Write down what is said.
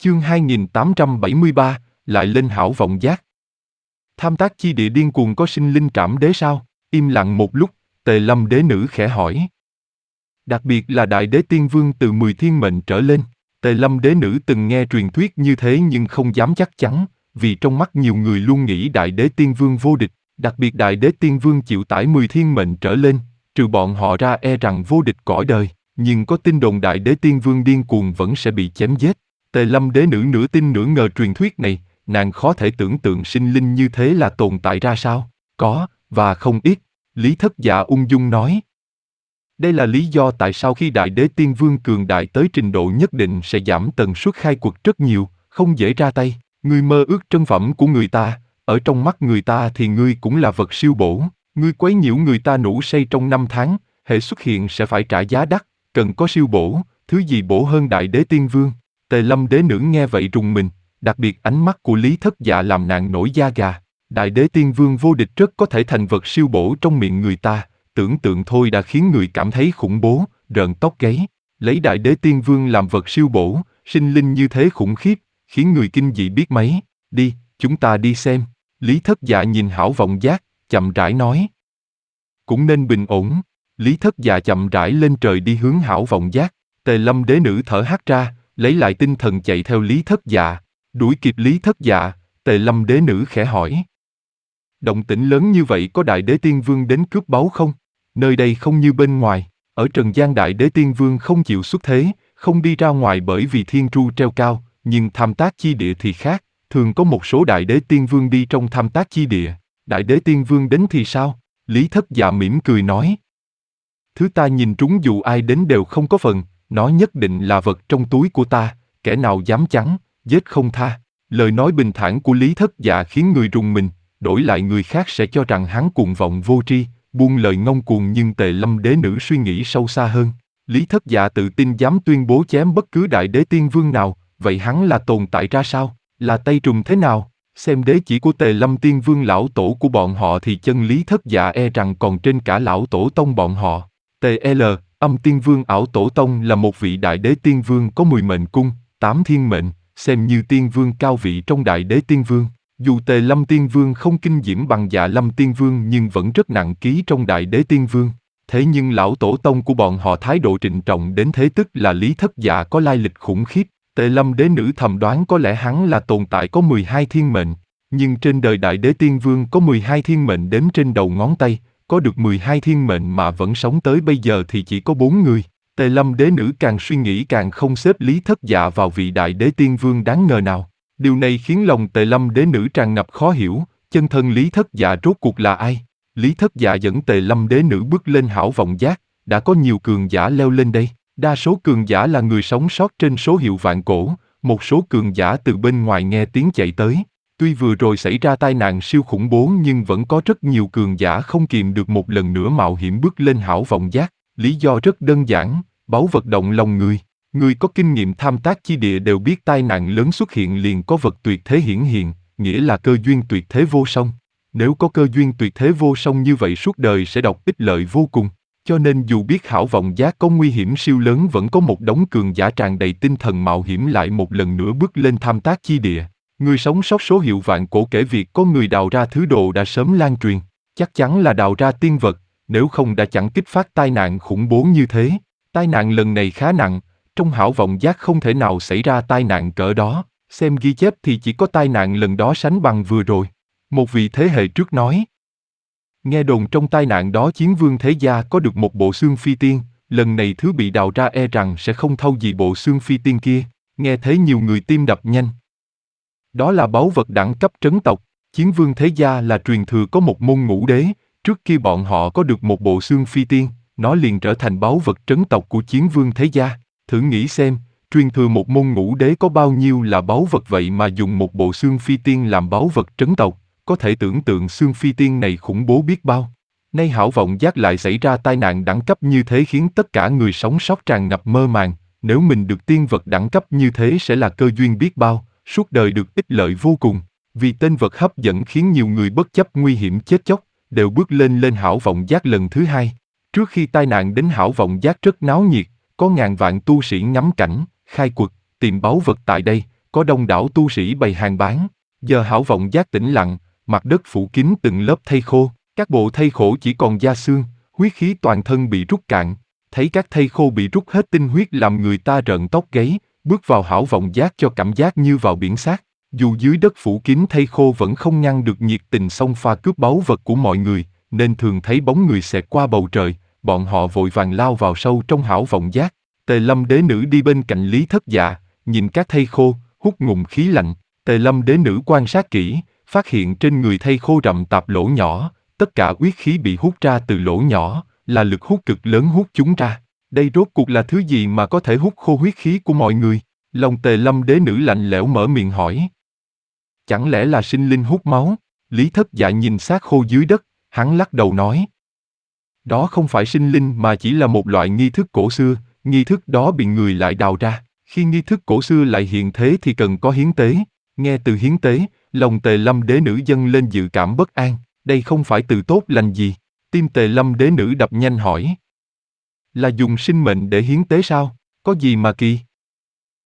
Chương 2873, lại lên hảo vọng giác. Tham tác chi địa điên cuồng có sinh linh trảm đế sao? Im lặng một lúc, Tề Lâm đế nữ khẽ hỏi. Đặc biệt là đại đế tiên vương từ 10 thiên mệnh trở lên. Tề Lâm đế nữ từng nghe truyền thuyết như thế nhưng không dám chắc chắn, vì trong mắt nhiều người luôn nghĩ đại đế tiên vương vô địch, đặc biệt đại đế tiên vương chịu tải 10 thiên mệnh trở lên, trừ bọn họ ra e rằng vô địch cõi đời, nhưng có tin đồn đại đế tiên vương điên cuồng vẫn sẽ bị chém giết. Tề Lâm đế nữ nửa tin nửa ngờ truyền thuyết này, nàng khó thể tưởng tượng sinh linh như thế là tồn tại ra sao. Có, và không ít, Lý Thất Dạ ung dung nói. Đây là lý do tại sao khi đại đế tiên vương cường đại tới trình độ nhất định sẽ giảm tần suất khai quật rất nhiều, không dễ ra tay. Ngươi mơ ước trân phẩm của người ta, ở trong mắt người ta thì ngươi cũng là vật siêu bổ. Ngươi quấy nhiễu người ta ngủ say trong 5 tháng, hệ xuất hiện sẽ phải trả giá đắt, cần có siêu bổ, thứ gì bổ hơn đại đế tiên vương. Tề Lâm đế nữ nghe vậy rùng mình, đặc biệt ánh mắt của Lý Thất Dạ làm nàng nổi da gà. Đại đế tiên vương vô địch rất có thể thành vật siêu bổ trong miệng người ta, tưởng tượng thôi đã khiến người cảm thấy khủng bố, rợn tóc gáy. Lấy đại đế tiên vương làm vật siêu bổ, sinh linh như thế khủng khiếp, khiến người kinh dị biết mấy. Đi, chúng ta đi xem. Lý Thất Dạ nhìn hảo vọng giác, chậm rãi nói. Cũng nên bình ổn. Lý Thất Dạ chậm rãi lên trời đi hướng hảo vọng giác. Tề Lâm đế nữ thở hắt ra, lấy lại tinh thần chạy theo Lý Thất Dạ. Đuổi kịp Lý Thất Dạ, Tề Lâm đế nữ khẽ hỏi. Động tĩnh lớn như vậy có đại đế tiên vương đến cướp báu không? Nơi đây không như bên ngoài, ở trần gian đại đế tiên vương không chịu xuất thế, không đi ra ngoài bởi vì thiên tru treo cao, nhưng tham tác chi địa thì khác, thường có một số đại đế tiên vương đi trong tham tác chi địa. Đại đế tiên vương đến thì sao? Lý Thất Dạ mỉm cười nói. Thứ ta nhìn trúng dù ai đến đều không có phần, nó nhất định là vật trong túi của ta, kẻ nào dám chắn, giết không tha. Lời nói bình thản của Lý Thất Dạ khiến người rùng mình, đổi lại người khác sẽ cho rằng hắn cuồng vọng vô tri, buông lời ngông cuồng, nhưng Tề Lâm đế nữ suy nghĩ sâu xa hơn. Lý Thất Dạ tự tin dám tuyên bố chém bất cứ đại đế tiên vương nào, vậy hắn là tồn tại ra sao, là Tây Trùng thế nào? Xem đế chỉ của Tề Lâm tiên vương lão tổ của bọn họ thì chân Lý Thất Dạ e rằng còn trên cả lão tổ tông bọn họ. TL, Âm Tiên Vương ảo tổ tông là một vị đại đế tiên vương có 10 mệnh cung, 8 thiên mệnh, xem như tiên vương cao vị trong đại đế tiên vương. Dù Tề Lâm tiên vương không kinh diễm bằng Dạ Lâm tiên vương nhưng vẫn rất nặng ký trong đại đế tiên vương. Thế nhưng lão tổ tông của bọn họ thái độ trịnh trọng đến thế, tức là Lý Thất Dạ có lai lịch khủng khiếp. Tề Lâm đế nữ thầm đoán có lẽ hắn là tồn tại có 12 thiên mệnh, nhưng trên đời đại đế tiên vương có 12 thiên mệnh đếm trên đầu ngón tay, có được 12 thiên mệnh mà vẫn sống tới bây giờ thì chỉ có 4 người. Tề Lâm đế nữ càng suy nghĩ càng không xếp Lý Thất Dạ vào vị đại đế tiên vương đáng ngờ nào. Điều này khiến lòng Tề Lâm đế nữ tràn ngập khó hiểu, chân thân Lý Thất Dạ rốt cuộc là ai? Lý Thất Dạ dẫn Tề Lâm đế nữ bước lên hảo vọng giác, đã có nhiều cường giả leo lên đây. Đa số cường giả là người sống sót trên số hiệu vạn cổ, một số cường giả từ bên ngoài nghe tiếng chạy tới. Tuy vừa rồi xảy ra tai nạn siêu khủng bố nhưng vẫn có rất nhiều cường giả không kìm được một lần nữa mạo hiểm bước lên hảo vọng giác. Lý do rất đơn giản, báu vật động lòng người. Người có kinh nghiệm tham tác chi địa đều biết tai nạn lớn xuất hiện liền có vật tuyệt thế hiển hiện, nghĩa là cơ duyên tuyệt thế vô song. Nếu có cơ duyên tuyệt thế vô song như vậy suốt đời sẽ độc ích lợi vô cùng. Cho nên dù biết hảo vọng giác có nguy hiểm siêu lớn vẫn có một đống cường giả tràn đầy tinh thần mạo hiểm lại một lần nữa bước lên tham tác chi địa. Người sống sót số hiệu vạn cổ kể việc có người đào ra thứ đồ đã sớm lan truyền, chắc chắn là đào ra tiên vật, nếu không đã chẳng kích phát tai nạn khủng bố như thế. Tai nạn lần này khá nặng, trong hảo vọng giác không thể nào xảy ra tai nạn cỡ đó, xem ghi chép thì chỉ có tai nạn lần đó sánh bằng vừa rồi. Một vị thế hệ trước nói. Nghe đồn trong tai nạn đó Chiến Vương Thế Gia có được một bộ xương phi tiên, lần này thứ bị đào ra e rằng sẽ không thâu gì bộ xương phi tiên kia, nghe thấy nhiều người tim đập nhanh. Đó là báu vật đẳng cấp trấn tộc, Chiến Vương Thế Gia là truyền thừa có một môn ngũ đế, trước khi bọn họ có được một bộ xương phi tiên, nó liền trở thành báu vật trấn tộc của Chiến Vương Thế Gia. Thử nghĩ xem, truyền thừa một môn ngũ đế có bao nhiêu là báu vật vậy mà dùng một bộ xương phi tiên làm báu vật trấn tộc, có thể tưởng tượng xương phi tiên này khủng bố biết bao. Nay hảo vọng giác lại xảy ra tai nạn đẳng cấp như thế khiến tất cả người sống sót tràn ngập mơ màng, nếu mình được tiên vật đẳng cấp như thế sẽ là cơ duyên biết bao, suốt đời được ích lợi vô cùng. Vì tên vật hấp dẫn khiến nhiều người bất chấp nguy hiểm chết chóc, đều bước lên hảo vọng giác lần thứ hai. Trước khi tai nạn đến hảo vọng giác rất náo nhiệt, có ngàn vạn tu sĩ ngắm cảnh, khai quật, tìm báu vật tại đây, có đông đảo tu sĩ bày hàng bán. Giờ Hảo Vọng Giác tĩnh lặng, mặt đất phủ kín từng lớp thây khô, các bộ thây khô chỉ còn da xương, huyết khí toàn thân bị rút cạn. Thấy các thây khô bị rút hết tinh huyết làm người ta rợn tóc gáy, bước vào Hảo Vọng Giác cho cảm giác như vào biển xác. Dù dưới đất phủ kín thây khô vẫn không ngăn được nhiệt tình xông pha cướp báu vật của mọi người, nên thường thấy bóng người xẹt qua bầu trời, bọn họ vội vàng lao vào sâu trong Hảo Vọng Giác. Tề Lâm Đế Nữ đi bên cạnh Lý Thất Dạ, nhìn các thây khô, hút ngụm khí lạnh. Tề Lâm Đế Nữ quan sát kỹ, phát hiện trên người thây khô rậm tạp lỗ nhỏ, tất cả huyết khí bị hút ra từ lỗ nhỏ, là lực hút cực lớn hút chúng ra. Đây rốt cuộc là thứ gì mà có thể hút khô huyết khí của mọi người? Lòng Tề Lâm Đế Nữ lạnh lẽo mở miệng hỏi. Chẳng lẽ là sinh linh hút máu? Lý Thất Dạ nhìn xác khô dưới đất, hắn lắc đầu nói. Đó không phải sinh linh mà chỉ là một loại nghi thức cổ xưa, nghi thức đó bị người lại đào ra. Khi nghi thức cổ xưa lại hiện thế thì cần có hiến tế. Nghe từ hiến tế, lòng Tề Lâm Đế Nữ dâng lên dự cảm bất an, đây không phải từ tốt lành gì. Tim Tề Lâm Đế Nữ đập nhanh hỏi. Là dùng sinh mệnh để hiến tế sao? Có gì mà kỳ?